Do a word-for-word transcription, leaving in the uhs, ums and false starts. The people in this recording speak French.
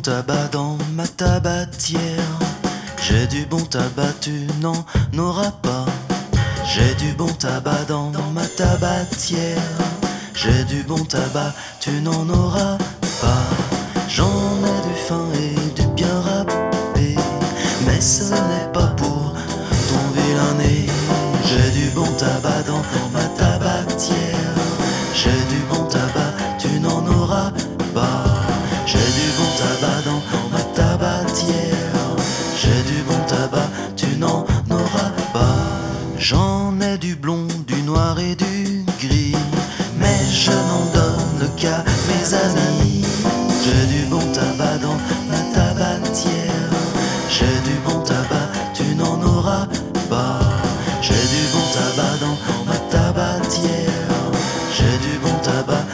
tabac dans ma tabatière. J'ai du bon tabac, tu n'en auras pas. J'ai du bon tabac dans ma tabatière. J'ai du bon tabac, tu n'en auras pas. J'en ai du fin et du bien râpé, mais ce n'est pas pour ton vilain nez. J'ai du bon tabac dans ma tabatière. J'ai du bon tabac, tu n'en auras pas. J'ai du bon tabac dans ma tabatière. J'ai du bon tabac, tu n'en auras pas. J'en ai du blond, du noir et du gris, mais je n'en donne qu'à mes amis. J'ai du bon tabac dans ma tabatière. J'ai du bon tabac, tu n'en auras pas. J'ai du bon tabac dans ma tabatière. J'ai du bon tabac,